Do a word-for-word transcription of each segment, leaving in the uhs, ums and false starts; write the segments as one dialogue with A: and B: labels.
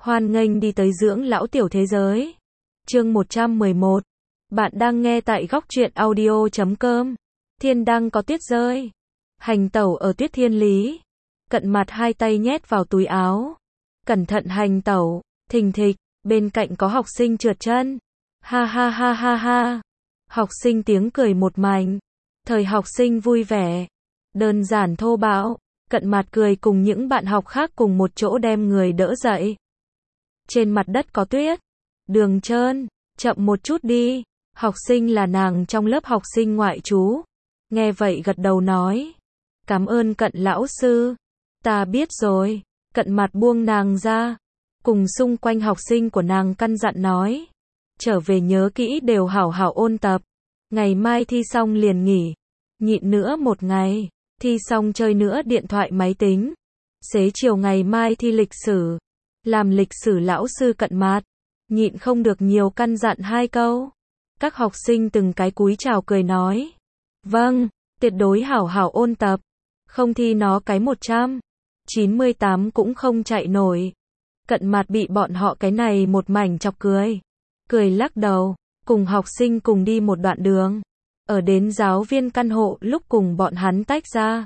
A: Hoan nghênh đi tới dưỡng lão tiểu thế giới. Chương một trăm mười một. Bạn đang nghe tại góc truyện audio chấm com. Thiên đang có tuyết rơi. Hành tẩu ở tuyết thiên lý. Cận Mặt hai tay nhét vào túi áo. Cẩn thận hành tẩu, thình thịch, bên cạnh có học sinh trượt chân. Ha ha ha ha ha. Học sinh tiếng cười một mảnh. Thời học sinh vui vẻ. Đơn giản thô bạo. Cận Mặt cười cùng những bạn học khác cùng một chỗ đem người đỡ dậy. Trên mặt đất có tuyết. Đường trơn, chậm một chút đi. Học sinh là nàng trong lớp học sinh ngoại trú. Nghe vậy gật đầu nói. Cảm ơn Cận lão sư. Ta biết rồi. Cận Mặt buông nàng ra. Cùng xung quanh học sinh của nàng căn dặn nói. Trở về nhớ kỹ đều hảo hảo ôn tập. Ngày mai thi xong liền nghỉ. Nhịn nữa một ngày. Thi xong chơi nữa điện thoại máy tính. Xế chiều ngày mai thi lịch sử. Làm lịch sử lão sư Cận Mặt. Nhịn không được nhiều căn dặn hai câu. Các học sinh từng cái cúi chào cười nói. Vâng, tuyệt đối hảo hảo ôn tập. Không thi nó cái một trăm chín mươi tám cũng không chạy nổi. Cận Mặt bị bọn họ cái này một mảnh chọc cười. Cười lắc đầu, cùng học sinh cùng đi một đoạn đường. Ở đến giáo viên căn hộ lúc cùng bọn hắn tách ra.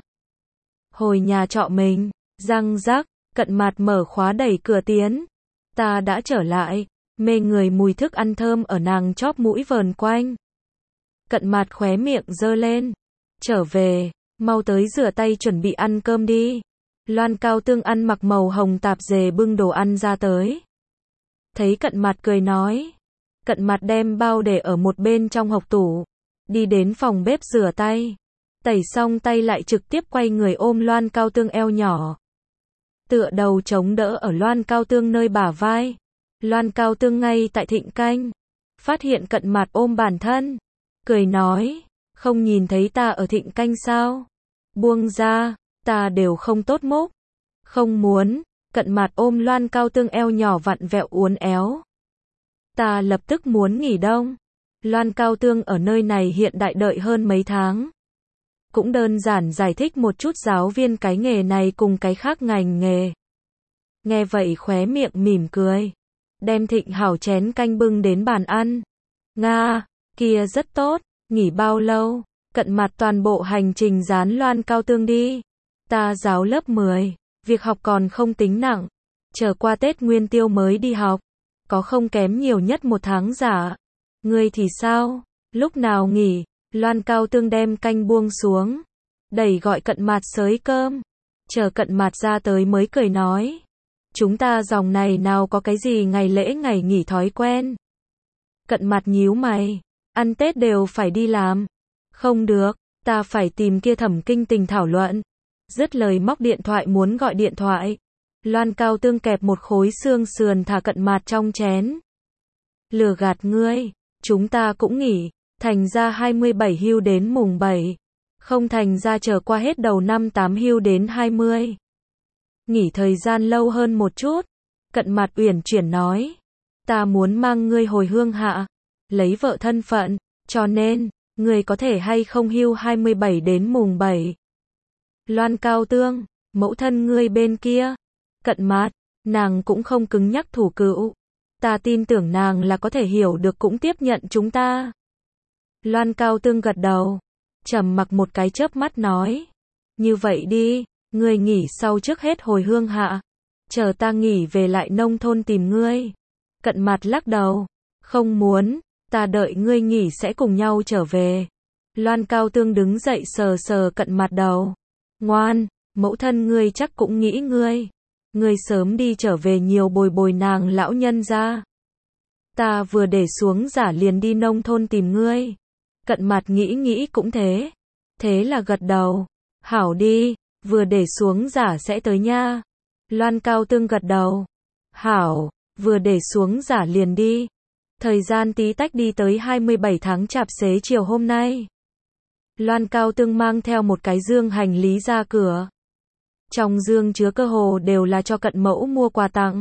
A: Hồi nhà trọ mình, răng rắc, Cận Mặt mở khóa đẩy cửa tiến. Ta đã trở lại, mê người mùi thức ăn thơm ở nàng chóp mũi vờn quanh. Cận Mặt khóe miệng giơ lên. Trở về, mau tới rửa tay chuẩn bị ăn cơm đi. Loan Cao Tương ăn mặc màu hồng tạp dề bưng đồ ăn ra tới. Thấy Cận Mặt cười nói. Cận Mặt đem bao để ở một bên trong hộc tủ. Đi đến phòng bếp rửa tay. Tẩy xong tay lại trực tiếp quay người ôm Loan Cao Tương eo nhỏ. Tựa đầu chống đỡ ở Loan Cao Tương nơi bả vai. Loan Cao Tương ngay tại thịnh canh. Phát hiện Cận Mặt ôm bản thân. Cười nói. Không nhìn thấy ta ở thịnh canh sao? Buông ra, ta đều không tốt mốc. Không muốn. Cận Mặt ôm Loan Cao Tương eo nhỏ vặn vẹo uốn éo. Ta lập tức muốn nghỉ đông. Loan Cao Tương ở nơi này hiện đại đợi hơn mấy tháng. Cũng đơn giản giải thích một chút giáo viên cái nghề này cùng cái khác ngành nghề. Nghe vậy khóe miệng mỉm cười. Đem thịnh hảo chén canh bưng đến bàn ăn. Nga, kia rất tốt, nghỉ bao lâu? Cận Mặt toàn bộ hành trình dán Loan Cao Tương đi. Ta giáo lớp mười, việc học còn không tính nặng. Chờ qua Tết Nguyên Tiêu mới đi học. Có không kém nhiều nhất một tháng giả. Ngươi thì sao? Lúc nào nghỉ? Loan Cao Tương đem canh buông xuống. Đẩy gọi Cận Mặt xới cơm. Chờ Cận Mặt ra tới mới cười nói. Chúng ta dòng này nào có cái gì ngày lễ ngày nghỉ thói quen. Cận Mặt nhíu mày. Ăn Tết đều phải đi làm. Không được, ta phải tìm kia Thẩm Kinh Tình thảo luận. Dứt lời móc điện thoại muốn gọi điện thoại. Loan Cao Tương kẹp một khối xương sườn thả Cận Mặt trong chén. Lừa gạt ngươi, chúng ta cũng nghỉ, thành ra hai mươi bảy hưu đến mùng bảy. Không thành ra chờ qua hết đầu năm tám hưu đến hai mươi. Nghỉ thời gian lâu hơn một chút. Cận Mặt uyển chuyển nói. Ta muốn mang ngươi hồi hương hạ. Lấy vợ thân phận, cho nên, ngươi có thể hay không hưu hai mươi bảy đến mùng bảy. Loan Cao Tương, mẫu thân ngươi bên kia. Cận Mặt, nàng cũng không cứng nhắc thủ cữu. Ta tin tưởng nàng là có thể hiểu được cũng tiếp nhận chúng ta. Loan Cao Tương gật đầu. Trầm mặc một cái chớp mắt nói. Như vậy đi, ngươi nghỉ sau trước hết hồi hương hạ. Chờ ta nghỉ về lại nông thôn tìm ngươi. Cận Mặt lắc đầu. Không muốn, ta đợi ngươi nghỉ sẽ cùng nhau trở về. Loan Cao Tương đứng dậy sờ sờ Cận Mặt đầu. Ngoan, mẫu thân ngươi chắc cũng nghĩ ngươi. Ngươi sớm đi trở về nhiều bồi bồi nàng lão nhân ra. Ta vừa để xuống giả liền đi nông thôn tìm ngươi. Cận Mặt nghĩ nghĩ cũng thế. Thế là gật đầu. Hảo đi, vừa để xuống giả sẽ tới nha. Loan Cao Tương gật đầu. Hảo, vừa để xuống giả liền đi. Thời gian tí tách đi tới hai mươi bảy tháng Chạp xế chiều hôm nay. Loan Cao Tương mang theo một cái dương hành lý ra cửa. Trong dương chứa cơ hồ đều là cho Cận mẫu mua quà tặng.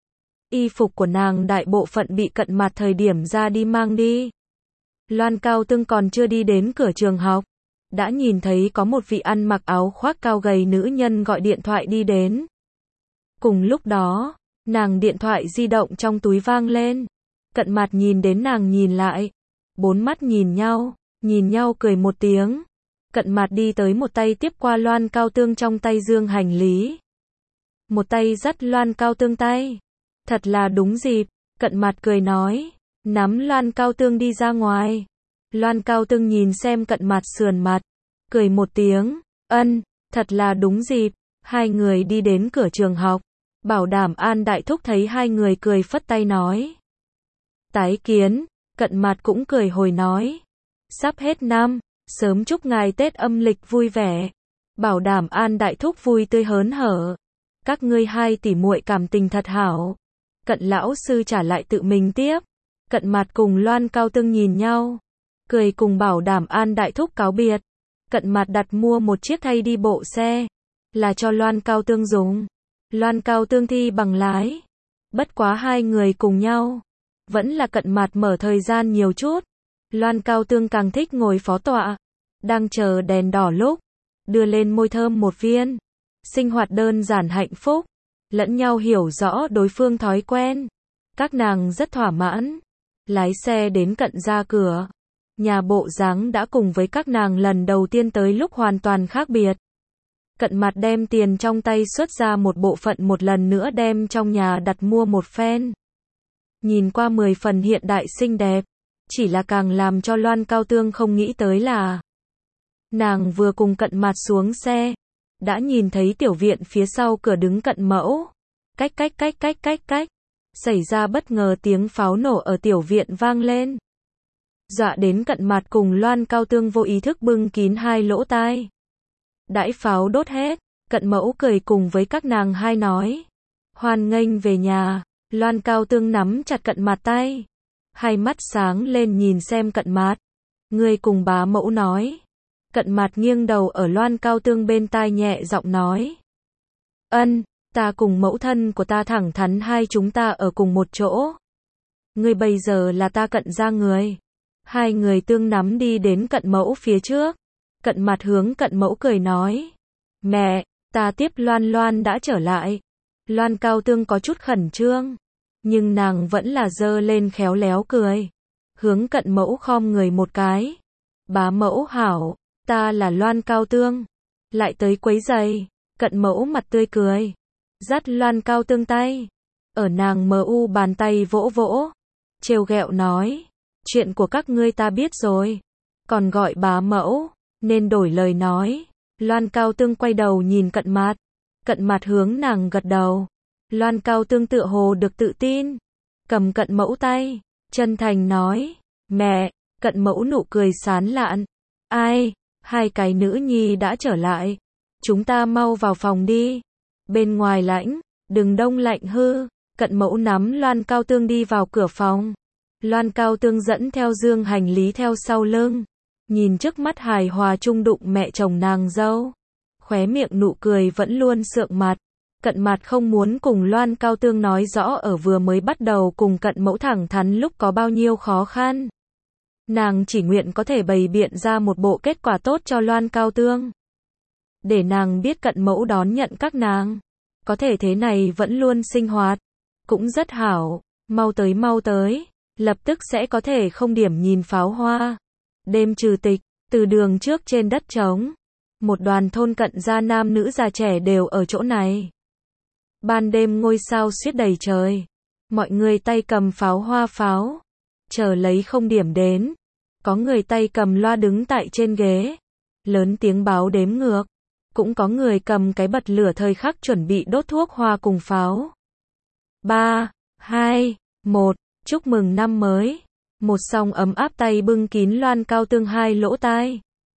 A: Y phục của nàng đại bộ phận bị Cận Mặt thời điểm ra đi mang đi. Loan Cao Tương còn chưa đi đến cửa trường học. Đã nhìn thấy có một vị ăn mặc áo khoác cao gầy nữ nhân gọi điện thoại đi đến. Cùng lúc đó, Nàng điện thoại di động trong túi vang lên. Cận Mạt nhìn đến nàng nhìn lại. Bốn mắt nhìn nhau, nhìn nhau cười một tiếng. Cận Mạt đi tới một tay tiếp qua loan cao tương trong tay dương hành lý. Một tay dắt loan cao tương tay. Thật là đúng dịp, Cận Mạt cười nói. Nắm loan cao tương đi ra ngoài. Loan cao tương nhìn xem Cận Mạt sườn mặt. Cười một tiếng, ân, thật là đúng dịp. Hai người đi đến cửa trường học. Bảo Đảm An đại thúc thấy hai người cười phất tay nói. Tái kiến, Cận Mạt cũng cười hồi nói. Sắp hết năm, sớm chúc ngài Tết âm lịch vui vẻ. Bảo Đảm An đại thúc vui tươi hớn hở. Các ngươi hai tỷ muội cảm tình thật hảo. Cận lão sư trả lại tự mình tiếp. Cận Mạt cùng Loan cao tương nhìn nhau. Cười cùng Bảo Đảm An đại thúc cáo biệt. Cận Mạt đặt mua một chiếc thay đi bộ xe. Là cho Loan cao tương dùng. Loan cao tương thi bằng lái. Bất quá hai người cùng nhau. Vẫn là Cận Mạt mở thời gian nhiều chút. Loan cao tương càng thích ngồi phó tọa. Đang chờ đèn đỏ lúc. Đưa lên môi thơm một viên. Sinh hoạt đơn giản hạnh phúc. Lẫn nhau hiểu rõ đối phương thói quen. Các nàng rất thỏa mãn. Lái xe đến Cận ra cửa. Nhà bộ dáng đã cùng với các nàng lần đầu tiên tới lúc hoàn toàn khác biệt. Cận Mạt đem tiền trong tay xuất ra một bộ phận một lần nữa đem trong nhà đặt mua một phen. Nhìn qua mười phần hiện đại xinh đẹp. Chỉ là càng làm cho Loan cao tương không nghĩ tới là. Nàng vừa cùng Cận Mạt xuống xe. Đã nhìn thấy tiểu viện phía sau cửa đứng Cận mẫu. Cách cách cách cách cách cách. Xảy ra bất ngờ tiếng pháo nổ ở tiểu viện vang lên. Dọa đến Cận Mạt cùng Loan cao tương vô ý thức bưng kín hai lỗ tai. Đãi pháo đốt hết, Cận mẫu cười cùng với các nàng hai nói. Hoan nghênh về nhà, Loan cao tương nắm chặt Cận Mạt tay. Hai mắt sáng lên nhìn xem Cận Mạt. Ngươi cùng bá mẫu nói. Cận Mạt nghiêng đầu ở Loan cao tương bên tai nhẹ giọng nói. Ân, ta cùng mẫu thân của ta thẳng thắn hai chúng ta ở cùng một chỗ. Ngươi bây giờ là ta Cận ra người. Hai người tương nắm đi đến Cận mẫu phía trước. Cận Mạt hướng Cận mẫu cười nói. Mẹ, ta tiếp Loan Loan đã trở lại. Loan cao tương có chút khẩn trương. Nhưng nàng vẫn là giơ lên khéo léo cười. Hướng Cận mẫu khom người một cái. Bá mẫu hảo, ta là Loan cao tương. Lại tới quấy giày. Cận mẫu mặt tươi cười. Dắt Loan cao tương tay. Ở nàng mờ u bàn tay vỗ vỗ. Trêu ghẹo nói. Chuyện của các ngươi ta biết rồi. Còn gọi bá mẫu. Nên đổi lời nói. Loan cao tương quay đầu nhìn Cận Mạt. Cận Mạt hướng nàng gật đầu. Loan cao tương tựa hồ được tự tin. Cầm Cận mẫu tay. Chân thành nói. Mẹ, Cận mẫu nụ cười sán lạn. Ai, hai cái nữ nhi đã trở lại. Chúng ta mau vào phòng đi. Bên ngoài lạnh, đừng đông lạnh hư. Cận mẫu nắm Loan cao tương đi vào cửa phòng. Loan cao tương dẫn theo dương hành lý theo sau lưng. Nhìn trước mắt hài hòa chung đụng mẹ chồng nàng dâu. Khóe miệng nụ cười vẫn luôn sượng mặt. Cận Mạt không muốn cùng Loan cao tương nói rõ ở vừa mới bắt đầu cùng Cận mẫu thẳng thắn lúc có bao nhiêu khó khăn. Nàng chỉ nguyện có thể bày biện ra một bộ kết quả tốt cho Loan cao tương. Để nàng biết Cận mẫu đón nhận các nàng. Có thể thế này vẫn luôn sinh hoạt. Cũng rất hảo. Mau tới mau tới. Lập tức sẽ có thể không điểm nhìn pháo hoa. Đêm trừ tịch, từ đường trước trên đất trống. Một đoàn thôn Cận gia nam nữ già trẻ đều ở chỗ này. Ban đêm ngôi sao xiết đầy trời. Mọi người tay cầm pháo hoa pháo. Chờ lấy không điểm đến. Có người tay cầm loa đứng tại trên ghế. Lớn tiếng báo đếm ngược. Cũng có người cầm cái bật lửa thời khắc chuẩn bị đốt thuốc hoa cùng pháo. ba, hai, một, chúc mừng năm mới. Một song ấm áp tay bưng kín Loan cao tương hai lỗ tai.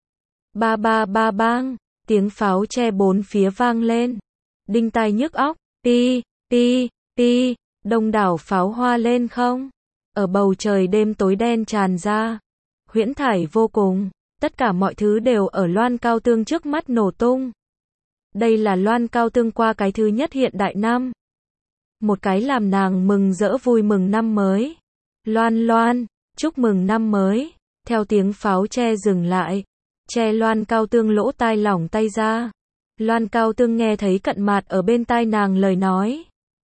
A: Ba ba ba bang, tiếng pháo che bốn phía vang lên. Đinh tai nhức óc, pi, pi, pi, đông đảo pháo hoa lên không. Ở bầu trời đêm tối đen tràn ra. Huyễn thải vô cùng, tất cả mọi thứ đều ở Loan cao tương trước mắt nổ tung. Đây là Loan cao tương qua cái thứ nhất hiện đại năm. Một cái làm nàng mừng rỡ vui mừng năm mới. Loan Loan, chúc mừng năm mới. Theo tiếng pháo che dừng lại. Che Loan cao tương lỗ tai lỏng tay ra. Loan cao tương nghe thấy Cận Mạt ở bên tai nàng lời nói.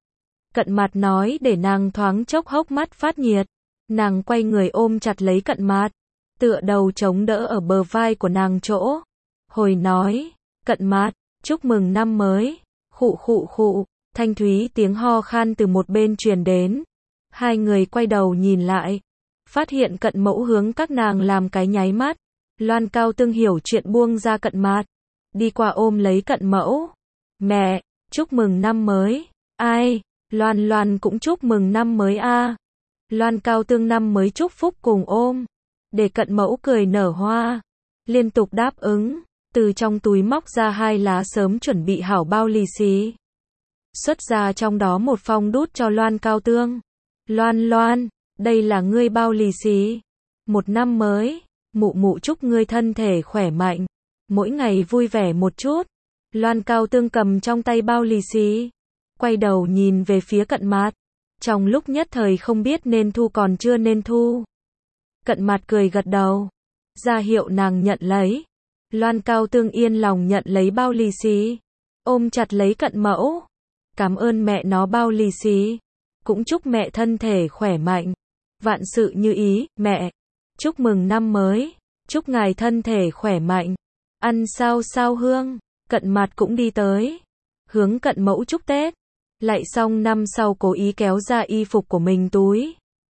A: Cận Mạt nói để nàng thoáng chốc hốc mắt phát nhiệt. Nàng quay người ôm chặt lấy Cận Mạt, tựa đầu chống đỡ ở bờ vai của nàng chỗ. Hồi nói, Cận Mạt, chúc mừng năm mới. Khụ khụ khụ, thanh thúy tiếng ho khan từ một bên truyền đến. Hai người quay đầu nhìn lại, phát hiện Cận Mẫu hướng các nàng làm cái nháy mắt. Loan Cao Tương hiểu chuyện buông ra Cận Mạt, đi qua ôm lấy Cận Mẫu. Mẹ, chúc mừng năm mới. Ai, Loan Loan cũng chúc mừng năm mới a. À. Loan Cao Tương năm mới chúc phúc cùng ôm, để Cận Mẫu cười nở hoa, liên tục đáp ứng, từ trong túi móc ra hai lá sớm chuẩn bị hảo bao lì xì. Xuất ra trong đó một phong đút cho Loan Cao Tương. Loan Loan, đây là ngươi bao lì xì. Một năm mới, mụ mụ chúc ngươi thân thể khỏe mạnh, mỗi ngày vui vẻ một chút. Loan Cao Tương cầm trong tay bao lì xì, quay đầu nhìn về phía Cận Mạt, trong lúc nhất thời không biết nên thu còn chưa nên thu. Cận Mạt cười gật đầu, ra hiệu nàng nhận lấy. Loan Cao Tương yên lòng nhận lấy bao lì xì, ôm chặt lấy Cận Mẫu. Cảm ơn mẹ nó bao lì xì, cũng chúc mẹ thân thể khỏe mạnh, vạn sự như ý. Mẹ, chúc mừng năm mới, chúc ngài thân thể khỏe mạnh, ăn sao sao hương. Cận Mạt cũng đi tới, hướng Cận Mẫu chúc Tết. Lại xong năm sau cố ý kéo ra y phục của mình túi.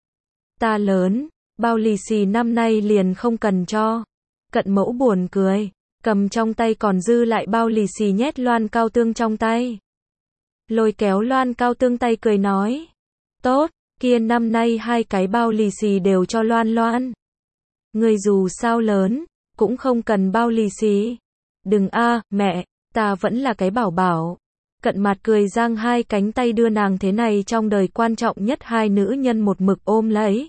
A: Ta lớn, bao lì xì năm nay liền không cần cho. Cận Mẫu buồn cười, cầm trong tay còn dư lại bao lì xì nhét Loan Cao Tương trong tay. Lôi kéo Loan Cao Tương tay cười nói, tốt, kia năm nay hai cái bao lì xì đều cho Loan Loan. Người dù sao lớn, cũng không cần bao lì xì. Đừng a, à, mẹ, ta vẫn là cái bảo bảo. Cận Mạt cười giang hai cánh tay đưa nàng thế này trong đời quan trọng nhất hai nữ nhân một mực ôm lấy.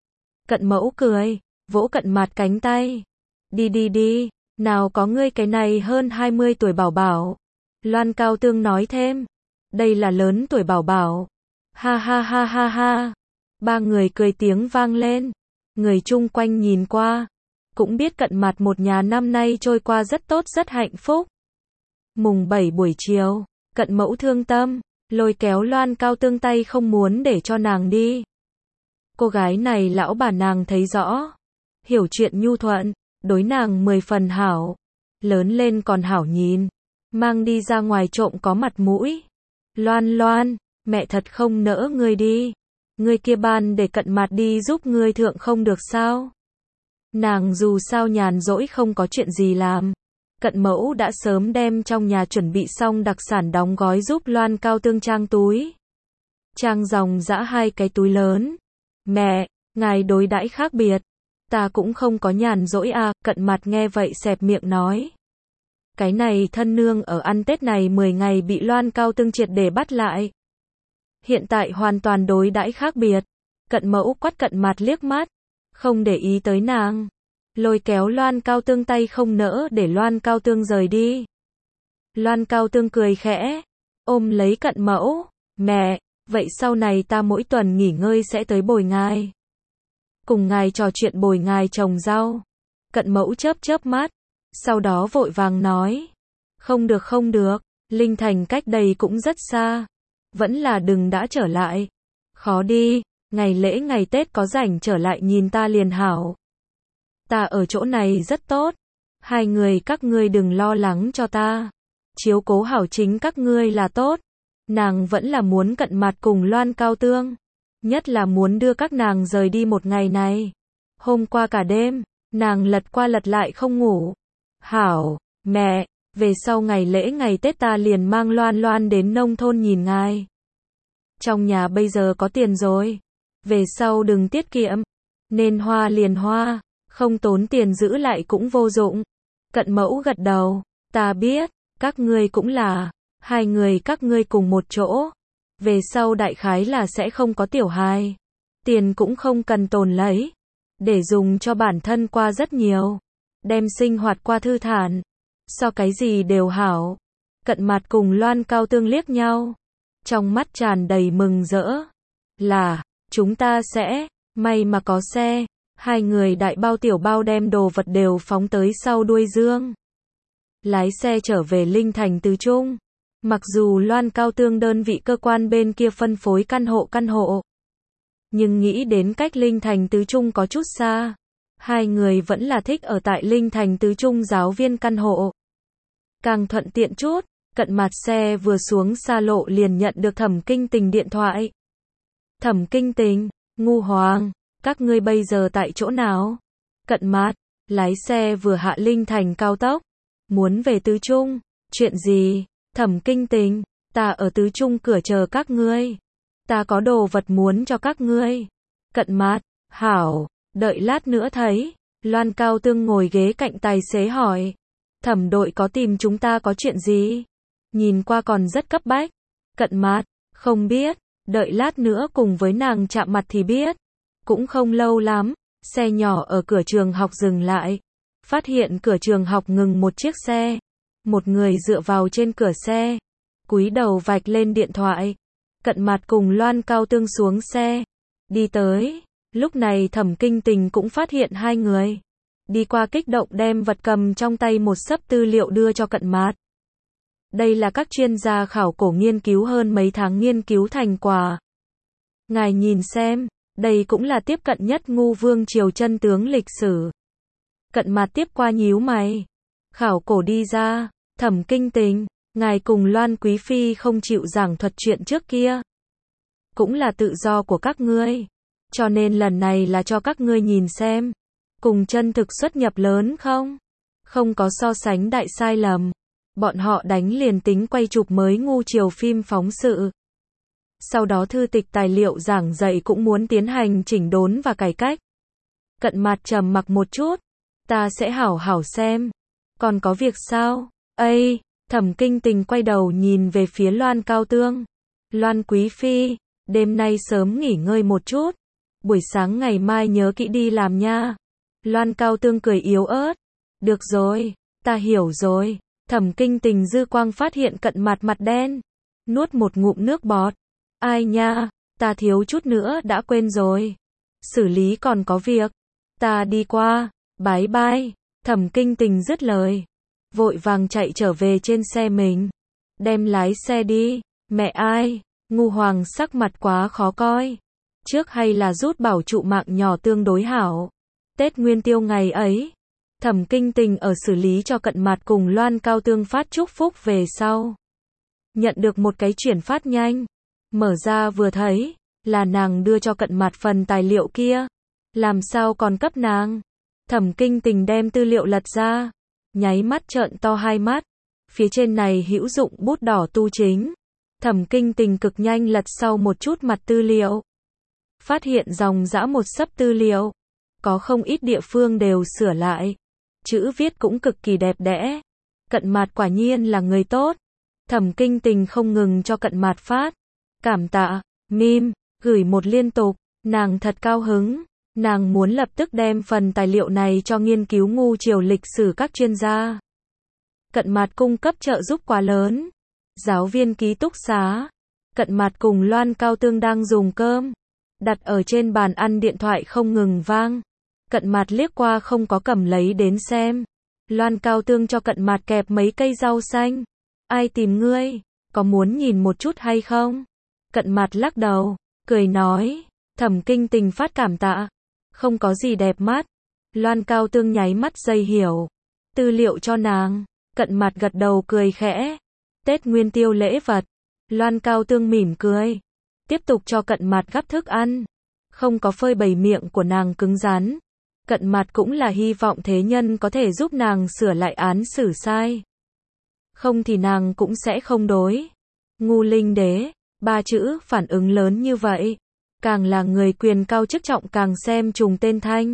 A: Cận Mẫu cười, vỗ Cận Mạt cánh tay. Đi đi đi, nào có ngươi cái này hơn hai mươi tuổi bảo bảo. Loan Cao Tương nói thêm, đây là lớn tuổi bảo bảo. Ha ha ha ha ha. Ba người cười tiếng vang lên. Người chung quanh nhìn qua, cũng biết Cận Mạt một nhà năm nay trôi qua rất tốt rất hạnh phúc. Mùng bảy buổi chiều, Cận Mẫu thương tâm, lôi kéo Loan Cao Tương tay không muốn để cho nàng đi. Cô gái này lão bà nàng thấy rõ, hiểu chuyện nhu thuận, đối nàng mười phần hảo, lớn lên còn hảo nhìn, mang đi ra ngoài trộm có mặt mũi. Loan Loan, mẹ thật không nỡ ngươi đi, ngươi kia ban để Cận Mạt đi giúp ngươi thượng không được sao? Nàng dù sao nhàn rỗi không có chuyện gì làm. Cận Mẫu đã sớm đem trong nhà chuẩn bị xong đặc sản đóng gói giúp Loan Cao Tương trang túi. Trang dòng dã hai cái túi lớn. Mẹ, ngài đối đãi khác biệt. Ta cũng không có nhàn rỗi à, Cận Mạt nghe vậy xẹp miệng nói. Cái này thân nương ở ăn Tết này mười ngày bị Loan Cao Tương triệt để bắt lại. Hiện tại hoàn toàn đối đãi khác biệt. Cận Mẫu quát Cận Mạt liếc mắt, không để ý tới nàng. Lôi kéo Loan Cao Tương tay không nỡ để Loan Cao Tương rời đi. Loan Cao Tương cười khẽ, ôm lấy Cận Mẫu. Mẹ, vậy sau này ta mỗi tuần nghỉ ngơi sẽ tới bồi ngài. Cùng ngài trò chuyện bồi ngài trồng rau. Cận Mẫu chớp chớp mắt, sau đó vội vàng nói. Không được không được, Linh Thành cách đây cũng rất xa. Vẫn là đừng đã trở lại. Khó đi, ngày lễ ngày Tết có rảnh trở lại nhìn ta liền hảo. Ta ở chỗ này rất tốt. Hai người các ngươi đừng lo lắng cho ta. Chiếu cố hảo chính các ngươi là tốt. Nàng vẫn là muốn Cận Mạt cùng Loan Cao Tương. Nhất là muốn đưa các nàng rời đi một ngày này. Hôm qua cả đêm, nàng lật qua lật lại không ngủ. Hảo, mẹ, về sau ngày lễ ngày Tết ta liền mang Loan Loan đến nông thôn nhìn ngài. Trong nhà bây giờ có tiền rồi. Về sau đừng tiết kiệm. Nên hoa liền hoa. Không tốn tiền giữ lại cũng vô dụng. Cận Mẫu gật đầu. Ta biết, các ngươi cũng là. Hai người các ngươi cùng một chỗ. Về sau đại khái là sẽ không có tiểu hài. Tiền cũng không cần tồn lấy. Để dùng cho bản thân qua rất nhiều. Đem sinh hoạt qua thư thản. So cái gì đều hảo. Cận Mạt cùng Loan Cao Tương liếc nhau. Trong mắt tràn đầy mừng rỡ. Là, chúng ta sẽ, may mà có xe. Hai người đại bao tiểu bao đem đồ vật đều phóng tới sau đuôi dương. Lái xe trở về Linh Thành Từ Trung. Mặc dù Loan Cao Tương đơn vị cơ quan bên kia phân phối căn hộ căn hộ, nhưng nghĩ đến cách Linh Thành Tứ Trung có chút xa, hai người vẫn là thích ở tại Linh Thành Tứ Trung giáo viên căn hộ. Càng thuận tiện chút, Cận Mạt xe vừa xuống xa lộ liền nhận được Thẩm Kinh Tình điện thoại. Thẩm Kinh Tình, Ngu Hoàng, các ngươi bây giờ tại chỗ nào? Cận Mạt, lái xe vừa hạ Linh Thành cao tốc, muốn về Tứ Trung. Chuyện gì? Thẩm Kinh Tình, ta ở Tứ Trung cửa chờ các ngươi. Ta có đồ vật muốn cho các ngươi. Cận Mạt, hảo, đợi lát nữa thấy. Loan Cao Tương ngồi ghế cạnh tài xế hỏi. Thẩm đội có tìm chúng ta có chuyện gì? Nhìn qua còn rất cấp bách. Cận Mạt, không biết, đợi lát nữa cùng với nàng chạm mặt thì biết. Cũng không lâu lắm, xe nhỏ ở cửa trường học dừng lại. Phát hiện cửa trường học ngừng một chiếc xe. Một người dựa vào trên cửa xe, cúi đầu vạch lên điện thoại. Cận Mạt cùng Loan Cao Tương xuống xe, đi tới. Lúc này Thẩm Kinh Tình cũng phát hiện hai người. Đi qua kích động đem vật cầm trong tay một xấp tư liệu đưa cho Cận Mạt. Đây là các chuyên gia khảo cổ nghiên cứu hơn mấy tháng nghiên cứu thành quả. Ngài nhìn xem, đây cũng là tiếp cận nhất Ngu Vương triều chân tướng lịch sử. Cận Mạt tiếp qua nhíu mày. Khảo cổ đi ra, Thẩm Kinh Tình, ngài cùng Loan Quý Phi không chịu giảng thuật chuyện trước kia. Cũng là tự do của các ngươi. Cho nên lần này là cho các ngươi nhìn xem. Cùng chân thực xuất nhập lớn không? Không có so sánh đại sai lầm. Bọn họ đánh liền tính quay chụp mới Ngu triều phim phóng sự. Sau đó thư tịch tài liệu giảng dạy cũng muốn tiến hành chỉnh đốn và cải cách. Cận Mạt trầm mặc một chút. Ta sẽ hảo hảo xem. Còn có việc sao? Ây, Thẩm Kinh Tình quay đầu nhìn về phía Loan Cao Tương. Loan Quý Phi, đêm nay sớm nghỉ ngơi một chút. Buổi sáng ngày mai nhớ kỹ đi làm nha. Loan Cao Tương cười yếu ớt. Được rồi, ta hiểu rồi. Thẩm Kinh Tình dư quang phát hiện Cận Mạt mặt đen. Nuốt một ngụm nước bọt. Ai nha, ta thiếu chút nữa đã quên rồi. Xử lý còn có việc. Ta đi qua, bái bai. Thẩm Kinh Tình dứt lời. Vội vàng chạy trở về trên xe mình. Đem lái xe đi. Mẹ ai, Ngu Hoàng sắc mặt quá khó coi. Trước hay là rút bảo trụ mạng nhỏ tương đối hảo. Tết Nguyên Tiêu ngày ấy, Thẩm Kinh Tình ở xử lý cho Cận Mạt cùng Loan Cao Tương phát chúc phúc về sau. Nhận được một cái chuyển phát nhanh. Mở ra vừa thấy, là nàng đưa cho Cận Mạt phần tài liệu kia. Làm sao còn cấp nàng? Thẩm Kinh Tình đem tư liệu lật ra. Nháy mắt trợn to hai mắt. Phía trên này hữu dụng bút đỏ tu chính. Thẩm Kinh Tình cực nhanh lật sau một chút mặt tư liệu. Phát hiện dòng dã một xấp tư liệu. Có không ít địa phương đều sửa lại. Chữ viết cũng cực kỳ đẹp đẽ. Cận Mạt quả nhiên là người tốt. Thẩm Kinh Tình không ngừng cho Cận Mạt phát. Cảm tạ, mim, gửi một liên tục. Nàng thật cao hứng. Nàng muốn lập tức đem phần tài liệu này cho nghiên cứu Ngu triều lịch sử các chuyên gia. Cận Mạt cung cấp trợ giúp quá lớn. Giáo viên ký túc xá. Cận Mạt cùng Loan Cao Tương đang dùng cơm. Đặt ở trên bàn ăn điện thoại không ngừng vang. Cận Mạt liếc qua không có cầm lấy đến xem. Loan Cao Tương cho Cận Mạt kẹp mấy cây rau xanh. Ai tìm ngươi? Có muốn nhìn một chút hay không? Cận Mạt lắc đầu, cười nói. Thẩm Kinh Tình phát cảm tạ. Không có gì đẹp mắt. Loan Cao Tương nháy mắt dây hiểu. Tư liệu cho nàng. Cận Mạt gật đầu cười khẽ. Tết Nguyên Tiêu lễ vật. Loan Cao Tương mỉm cười. Tiếp tục cho Cận Mạt gắp thức ăn. Không có phơi bày miệng của nàng cứng rắn. Cận Mạt cũng là hy vọng thế nhân có thể giúp nàng sửa lại án xử sai. Không thì nàng cũng sẽ không đối. Ngu Linh Đế, ba chữ phản ứng lớn như vậy. Càng là người quyền cao chức trọng càng xem trùng tên thanh.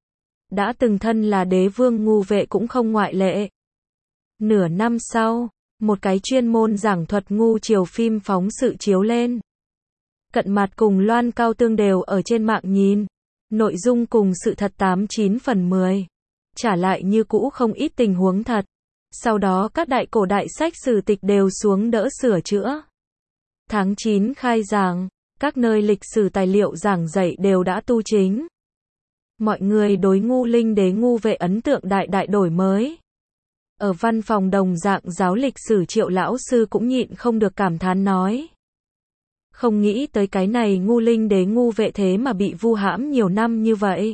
A: Đã từng thân là đế vương Ngu Vệ cũng không ngoại lệ. Nửa năm sau, một cái chuyên môn giảng thuật Ngu triều phim phóng sự chiếu lên. Cận Mạt cùng Loan Cao Tương đều ở trên mạng nhìn. Nội dung cùng sự thật tám chín phần mười. Trả lại như cũ không ít tình huống thật. Sau đó các đại cổ đại sách sử tịch đều xuống đỡ sửa chữa. Tháng chín khai giảng, các nơi lịch sử tài liệu giảng dạy đều đã tu chính. Mọi người đối Ngu Linh Đế Ngu Vệ ấn tượng đại đại đổi mới. Ở văn phòng đồng dạng giáo lịch sử Triệu lão sư cũng nhịn không được cảm thán nói. Không nghĩ tới cái này ngu linh đế ngu vệ thế mà bị vu hãm nhiều năm như vậy.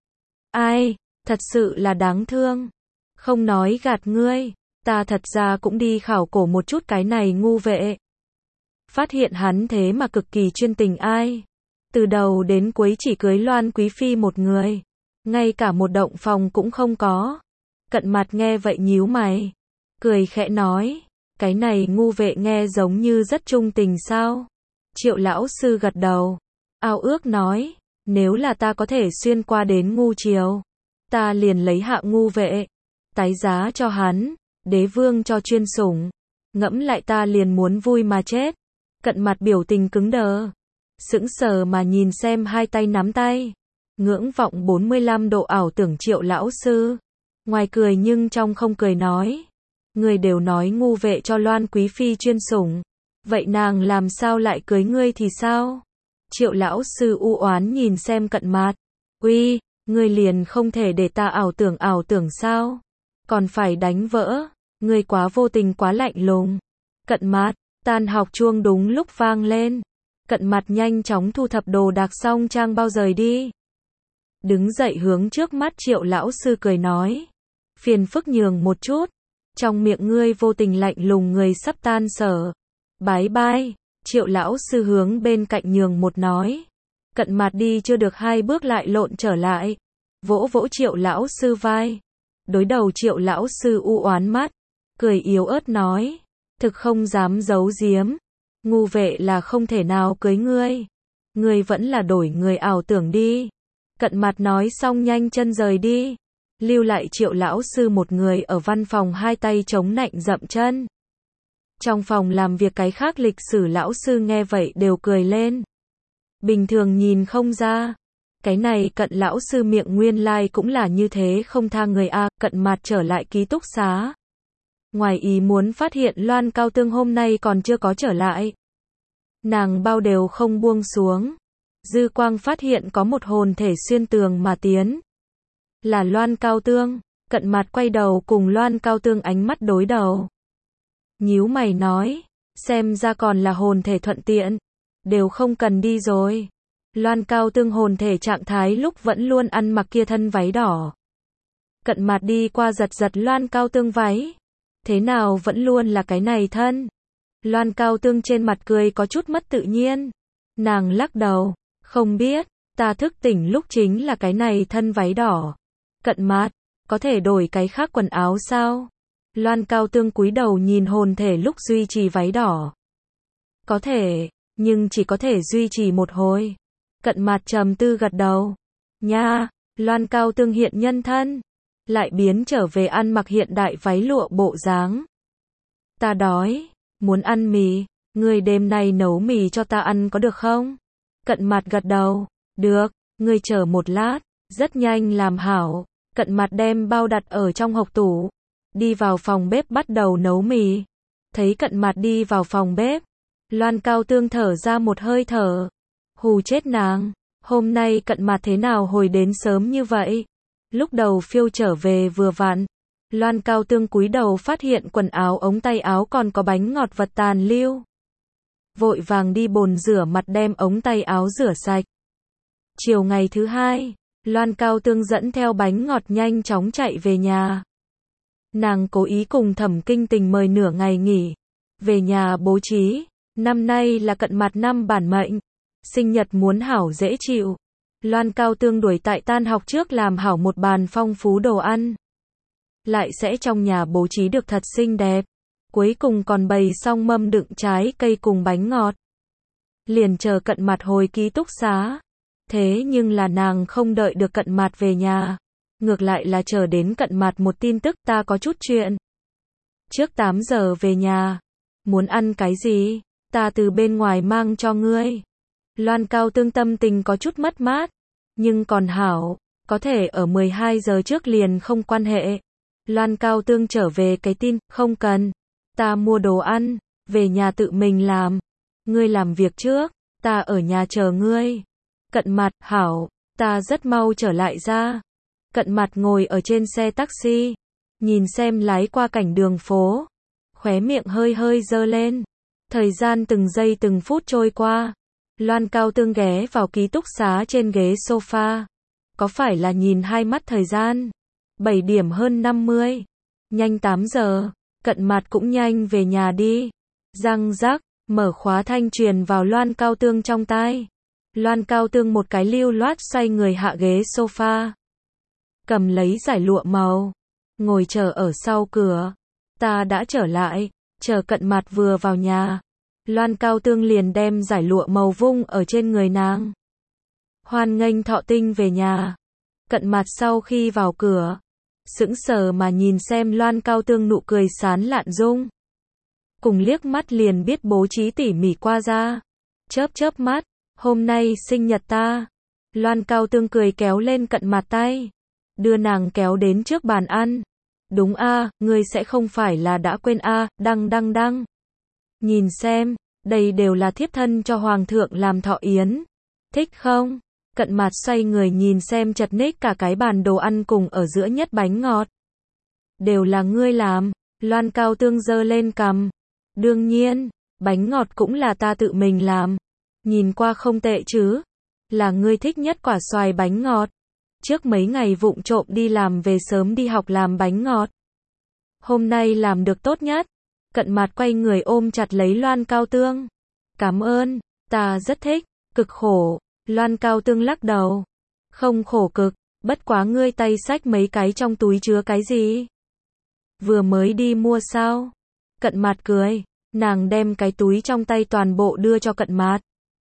A: Ai, thật sự là đáng thương. Không nói gạt ngươi, ta thật ra cũng đi khảo cổ một chút cái này ngu vệ. Phát hiện hắn thế mà cực kỳ chuyên tình ai. Từ đầu đến cuối chỉ cưới Loan Quý Phi một người. Ngay cả một động phòng cũng không có. Cận Mặt nghe vậy nhíu mày. Cười khẽ nói. Cái này ngu vệ nghe giống như rất trung tình sao? Triệu lão sư gật đầu. Ao ước nói. Nếu là ta có thể xuyên qua đến ngu triều. Ta liền lấy hạ ngu vệ. Tái giá cho hắn. Đế vương cho chuyên sủng. Ngẫm lại ta liền muốn vui mà chết. Cận Mặt biểu tình cứng đờ. Sững sờ mà nhìn xem hai tay nắm tay. Ngưỡng vọng bốn mươi lăm độ ảo tưởng Triệu lão sư. Ngoài cười nhưng trong không cười nói. Người đều nói ngu vệ cho Loan Quý Phi chuyên sủng. Vậy nàng làm sao lại cưới ngươi thì sao? Triệu lão sư u oán nhìn xem Cận Mặt. Uy, ngươi liền không thể để ta ảo tưởng ảo tưởng sao? Còn phải đánh vỡ. Ngươi quá vô tình quá lạnh lùng. Cận Mặt, tan học chuông đúng lúc vang lên. Cận Mặt nhanh chóng thu thập đồ đạc xong trang bao rời đi. Đứng dậy hướng trước mắt Triệu lão sư cười nói. Phiền phức nhường một chút. Trong miệng ngươi vô tình lạnh lùng người sắp tan sở. Bái bai. Triệu lão sư hướng bên cạnh nhường một nói. Cận Mặt đi chưa được hai bước lại lộn trở lại. Vỗ vỗ Triệu lão sư vai. Đối đầu Triệu lão sư u oán mắt. Cười yếu ớt nói. Thực không dám giấu giếm. Ngu vệ là không thể nào cưới ngươi. Ngươi vẫn là đổi người ảo tưởng đi. Cận Mặt nói xong nhanh chân rời đi. Lưu lại Triệu lão sư một người ở văn phòng hai tay chống nạnh dậm chân. Trong phòng làm việc cái khác lịch sử lão sư nghe vậy đều cười lên. Bình thường nhìn không ra. Cái này Cận lão sư miệng nguyên lai like cũng là như thế không tha người a. Cận Mặt trở lại ký túc xá. Ngoài ý muốn phát hiện Loan Cao Tương hôm nay còn chưa có trở lại. Nàng bao đều không buông xuống. Dư quang phát hiện có một hồn thể xuyên tường mà tiến. Là Loan Cao Tương. Cận Mặt quay đầu cùng Loan Cao Tương ánh mắt đối đầu. Nhíu mày nói. Xem ra còn là hồn thể thuận tiện. Đều không cần đi rồi. Loan Cao Tương hồn thể trạng thái lúc vẫn luôn ăn mặc kia thân váy đỏ. Cận Mặt đi qua giật giật Loan Cao Tương váy. Thế nào vẫn luôn là cái này thân. Loan Cao Tương trên mặt cười có chút mất tự nhiên. Nàng lắc đầu. Không biết, ta thức tỉnh lúc chính là cái này thân váy đỏ. Cận Mặt, có thể đổi cái khác quần áo sao? Loan Cao Tương cúi đầu nhìn hồn thể lúc duy trì váy đỏ. Có thể, nhưng chỉ có thể duy trì một hồi. Cận Mặt trầm tư gật đầu. Nha, Loan Cao Tương hiện nhân thân. Lại biến trở về ăn mặc hiện đại váy lụa bộ dáng. Ta đói, muốn ăn mì, ngươi đêm nay nấu mì cho ta ăn có được không? Cận Mặt gật đầu, được, ngươi chờ một lát, rất nhanh làm hảo. Cận Mặt đem bao đặt ở trong hộc tủ, đi vào phòng bếp bắt đầu nấu mì. Thấy Cận Mặt đi vào phòng bếp, Loan Cao Tương thở ra một hơi thở. Hù chết nàng, hôm nay Cận Mặt thế nào hồi đến sớm như vậy? Lúc đầu phiêu trở về vừa vặn, Loan Cao Tương cúi đầu phát hiện quần áo ống tay áo còn có bánh ngọt vật tàn lưu. Vội vàng đi bồn rửa mặt đem ống tay áo rửa sạch. Chiều ngày thứ hai, Loan Cao Tương dẫn theo bánh ngọt nhanh chóng chạy về nhà. Nàng cố ý cùng Thẩm Kinh Tình mời nửa ngày nghỉ. Về nhà bố trí, năm nay là Cận Mặt năm bản mệnh. Sinh nhật muốn hảo dễ chịu. Loan Cao Tương đuổi tại tan học trước làm hảo một bàn phong phú đồ ăn. Lại sẽ trong nhà bố trí được thật xinh đẹp. Cuối cùng còn bày xong mâm đựng trái cây cùng bánh ngọt. Liền chờ Cận Mặt hồi ký túc xá. Thế nhưng là nàng không đợi được Cận Mặt về nhà. Ngược lại là chờ đến Cận Mặt một tin tức ta có chút chuyện. Trước tám giờ về nhà. Muốn ăn cái gì? Ta từ bên ngoài mang cho ngươi. Loan Cao Tương tâm tình có chút mất mát. Nhưng còn hảo. Có thể ở mười hai giờ trước liền không quan hệ. Loan Cao Tương trở về cái tin, không cần. Ta mua đồ ăn, về nhà tự mình làm. Ngươi làm việc trước, ta ở nhà chờ ngươi. Cận Mặt, hảo, ta rất mau trở lại ra. Cận Mặt ngồi ở trên xe taxi. nhìn xem lái qua cảnh đường phố, khóe miệng hơi hơi giơ lên. Thời gian từng giây từng phút trôi qua. Loan Cao Tương ghé vào ký túc xá trên ghế sofa. Có phải là nhìn hai mắt thời gian? bảy điểm hơn năm mươi. Nhanh tám giờ. Cận Mạt cũng nhanh về nhà đi. Răng rắc, mở khóa thanh truyền vào Loan Cao Tương trong tai. Loan Cao Tương một cái lưu loát xoay người hạ ghế sofa. Cầm lấy giải lụa màu. Ngồi chờ ở sau cửa. Ta đã trở lại. Chờ Cận Mạt vừa vào nhà. Loan Cao Tương liền đem giải lụa màu vung ở trên người nàng. Hoan nghênh Thọ Tinh về nhà. Cận Mạt sau khi vào cửa, sững sờ mà nhìn xem Loan Cao Tương nụ cười sán lạn dung. Cùng liếc mắt liền biết bố trí tỉ mỉ qua ra. Chớp chớp mắt, hôm nay sinh nhật ta. Loan Cao Tương cười kéo lên Cận Mạt tay, đưa nàng kéo đến trước bàn ăn. Đúng a, ngươi sẽ không phải là đã quên a, đăng đăng đăng. Nhìn xem, đây đều là thiếp thân cho hoàng thượng làm thọ yến. Thích không? Cận Mạt xoay người nhìn xem chật ních cả cái bàn đồ ăn cùng ở giữa nhất bánh ngọt. Đều là ngươi làm. Loan Cao Tương giơ lên cằm. Đương nhiên, bánh ngọt cũng là ta tự mình làm. Nhìn qua không tệ chứ. Là ngươi thích nhất quả xoài bánh ngọt. Trước mấy ngày vụng trộm đi làm về sớm đi học làm bánh ngọt. Hôm nay làm được tốt nhất. Cận Mạt quay người ôm chặt lấy Loan Cao Tương. Cảm ơn, ta rất thích. Cực khổ. Loan Cao Tương lắc đầu. Không khổ cực, bất quá ngươi tay xách mấy cái trong túi chứa cái gì? Vừa mới đi mua sao? Cận Mạt cười, nàng đem cái túi trong tay toàn bộ đưa cho Cận Mạt.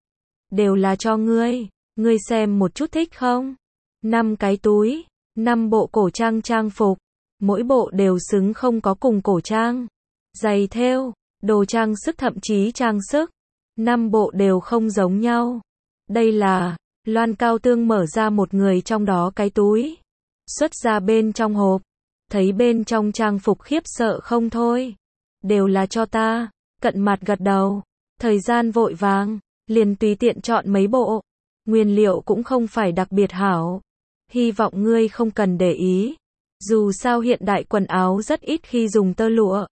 A: Đều là cho ngươi, ngươi xem một chút thích không? Năm cái túi, năm bộ cổ trang trang phục, mỗi bộ đều xứng không có cùng cổ trang. Giày thêu, đồ trang sức thậm chí trang sức, năm bộ đều không giống nhau. Đây là, Loan Cao Tương mở ra một người trong đó cái túi, xuất ra bên trong hộp, thấy bên trong trang phục khiếp sợ không thôi. Đều là cho ta. Cận Mạt gật đầu, thời gian vội vàng, liền tùy tiện chọn mấy bộ, nguyên liệu cũng không phải đặc biệt hảo. Hy vọng ngươi không cần để ý, dù sao hiện đại quần áo rất ít khi dùng tơ lụa.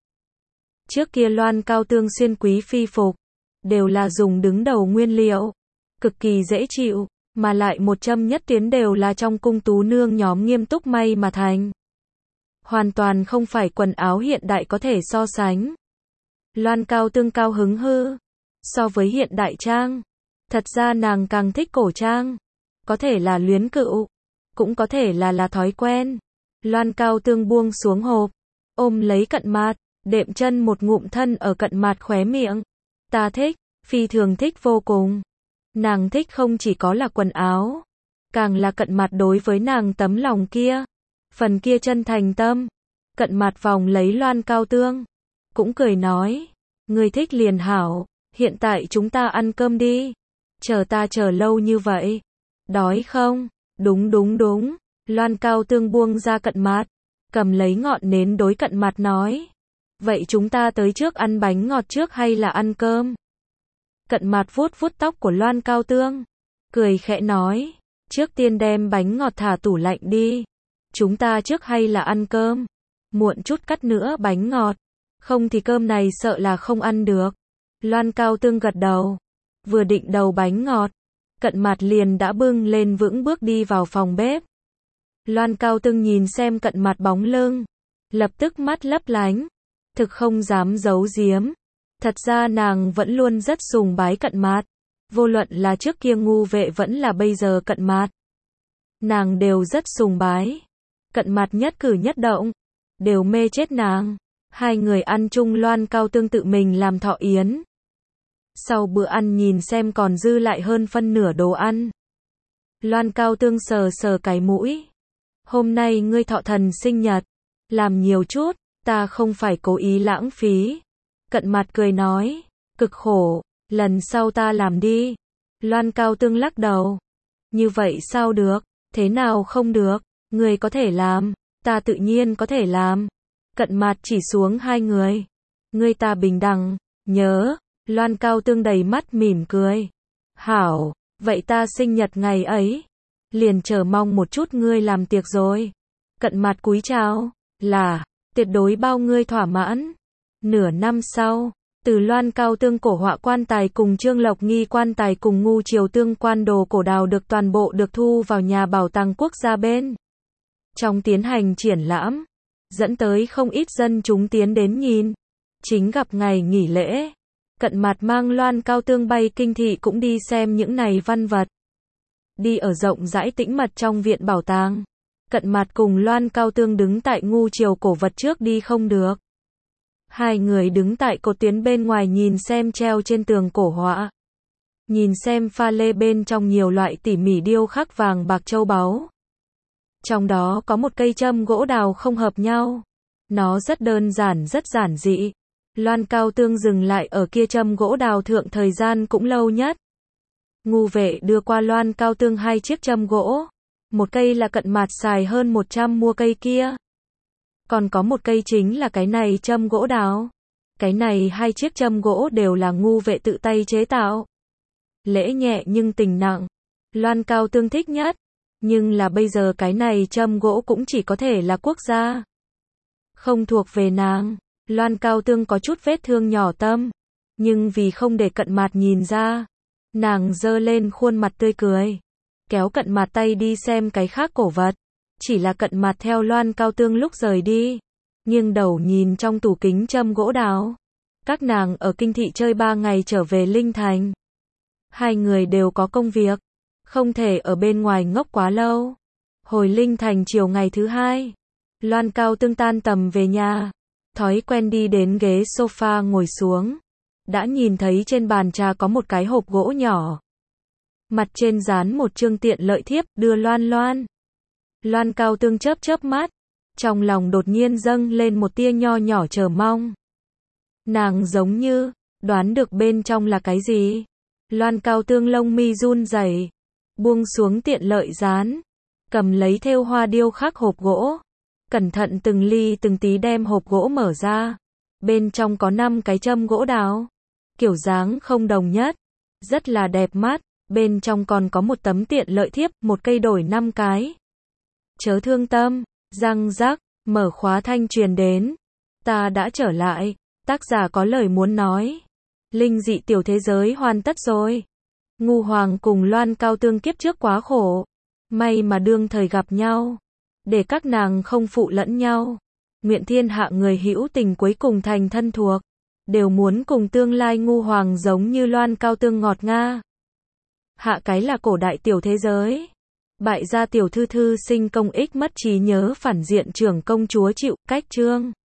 A: Trước kia Loan Cao Tương xuyên quý phi phục, đều là dùng đứng đầu nguyên liệu, cực kỳ dễ chịu, mà lại một châm nhất tuyến đều là trong cung tú nương nhóm nghiêm túc may mà thành. Hoàn toàn không phải quần áo hiện đại có thể so sánh. Loan Cao Tương cao hứng hư. So với hiện đại trang, thật ra nàng càng thích cổ trang. Có thể là luyến cựu, cũng có thể là là thói quen. Loan Cao Tương buông xuống hộp, ôm lấy Cận Mạt, đệm chân một ngụm thân ở Cận Mạt khóe miệng. Ta thích, phi thường thích vô cùng. Nàng thích không chỉ có là quần áo, càng là Cận Mạt đối với nàng tấm lòng kia, phần kia chân thành tâm. Cận Mạt vòng lấy Loan Cao Tương, cũng cười nói, ngươi thích liền hảo, hiện tại chúng ta ăn cơm đi. Chờ ta chờ lâu như vậy. Đói không? Đúng đúng đúng. Loan Cao Tương buông ra Cận Mạt, cầm lấy ngọn nến đối Cận Mạt nói, vậy chúng ta tới trước ăn bánh ngọt trước hay là ăn cơm? Cận Mạt vuốt vuốt tóc của Loan Cao Tương, cười khẽ nói, trước tiên đem bánh ngọt thả tủ lạnh đi. Chúng ta trước hay là ăn cơm? Muộn chút cắt nữa bánh ngọt, không thì cơm này sợ là không ăn được. Loan Cao Tương gật đầu, vừa định đầu bánh ngọt, Cận Mạt liền đã bưng lên vững bước đi vào phòng bếp. Loan Cao Tương nhìn xem Cận Mạt bóng lưng, lập tức mắt lấp lánh, thực không dám giấu giếm. Thật ra nàng vẫn luôn rất sùng bái Cận Mạt, vô luận là trước kia Ngu Vệ vẫn là bây giờ Cận Mạt. Nàng đều rất sùng bái. Cận Mạt nhất cử nhất động, đều mê chết nàng. Hai người ăn chung Loan Cao Tương tự mình làm thọ yến. Sau bữa ăn nhìn xem còn dư lại hơn phân nửa đồ ăn. Loan Cao Tương sờ sờ cái mũi. Hôm nay ngươi thọ thần sinh nhật, làm nhiều chút, ta không phải cố ý lãng phí. Cận Mạt cười nói, cực khổ, lần sau ta làm đi. Loan Cao Tương lắc đầu. Như vậy sao được, thế nào không được, ngươi có thể làm, ta tự nhiên có thể làm. Cận Mạt chỉ xuống hai người. Ngươi ta bình đẳng, nhớ. Loan Cao Tương đầy mắt mỉm cười. Hảo, vậy ta sinh nhật ngày ấy, liền chờ mong một chút ngươi làm tiệc rồi. Cận Mạt cúi chào, là, tuyệt đối bao ngươi thỏa mãn. Nửa năm sau, Từ Loan Cao Tương cổ họa quan tài cùng Trương Lộc Nghi quan tài cùng Ngu Triều tương quan đồ cổ đào được toàn bộ được thu vào nhà bảo tàng quốc gia bên trong tiến hành triển lãm, dẫn tới không ít dân chúng tiến đến nhìn. Chính gặp ngày nghỉ lễ, Cận Mặt mang Loan Cao Tương bay kinh thị cũng đi xem những này văn vật. Đi ở rộng rãi tĩnh mật trong viện bảo tàng, Cận Mặt cùng Loan Cao Tương đứng tại Ngu Triều cổ vật trước đi không được. Hai người đứng tại cột tuyến bên ngoài nhìn xem treo trên tường cổ họa. Nhìn xem pha lê bên trong nhiều loại tỉ mỉ điêu khắc vàng bạc châu báu. Trong đó có một cây châm gỗ đào không hợp nhau. Nó rất đơn giản rất giản dị. Loan Cao Tương dừng lại ở kia châm gỗ đào thượng thời gian cũng lâu nhất. Ngu Vệ đưa qua Loan Cao Tương hai chiếc châm gỗ. Một cây là Cận Mặt xài hơn một trăm mua cây kia. Còn có một cây chính là cái này châm gỗ đào. Cái này hai chiếc châm gỗ đều là Ngu Vệ tự tay chế tạo. Lễ nhẹ nhưng tình nặng. Loan Cao Tương thích nhất. Nhưng là bây giờ cái này châm gỗ cũng chỉ có thể là quốc gia. Không thuộc về nàng. Loan Cao Tương có chút vết thương nhỏ tâm. Nhưng vì không để Cận Mặt nhìn ra, nàng giơ lên khuôn mặt tươi cười. Kéo Cận Mặt tay đi xem cái khác cổ vật. Chỉ là Cận Mặt theo Loan Cao Tương lúc rời đi, nghiêng đầu nhìn trong tủ kính châm gỗ đào. Các nàng ở kinh thị chơi ba ngày trở về Linh Thành. Hai người đều có công việc, không thể ở bên ngoài ngốc quá lâu. Hồi Linh Thành chiều ngày thứ hai, Loan Cao Tương tan tầm về nhà. Thói quen đi đến ghế sofa ngồi xuống. Đã nhìn thấy trên bàn trà có một cái hộp gỗ nhỏ. Mặt trên dán một chương tiện lợi thiếp, đưa Loan Loan. Loan Cao Tương chớp chớp mắt. Trong lòng đột nhiên dâng lên một tia nho nhỏ chờ mong. Nàng giống như đoán được bên trong là cái gì. Loan Cao Tương lông mi run rẩy, buông xuống tiện lợi dán, cầm lấy thêu hoa điêu khắc hộp gỗ, cẩn thận từng ly từng tí đem hộp gỗ mở ra. Bên trong có năm cái châm gỗ đào, kiểu dáng không đồng nhất, rất là đẹp mắt. Bên trong còn có một tấm tiện lợi thiếp, một cây đổi năm cái. Chớ thương tâm, răng rắc, mở khóa thanh truyền đến. Ta đã trở lại, tác giả có lời muốn nói. Linh dị tiểu thế giới hoàn tất rồi. Ngu Hoàng cùng Loan Cao Tương kiếp trước quá khổ. May mà đương thời gặp nhau. Để các nàng không phụ lẫn nhau. Nguyện thiên hạ người hữu tình cuối cùng thành thân thuộc. Đều muốn cùng tương lai Ngu Hoàng giống như Loan Cao Tương ngọt nga. Hạ cái là cổ đại tiểu thế giới. Bại gia tiểu thư thư sinh công ích mất trí nhớ phản diện trưởng công chúa chịu cách chương.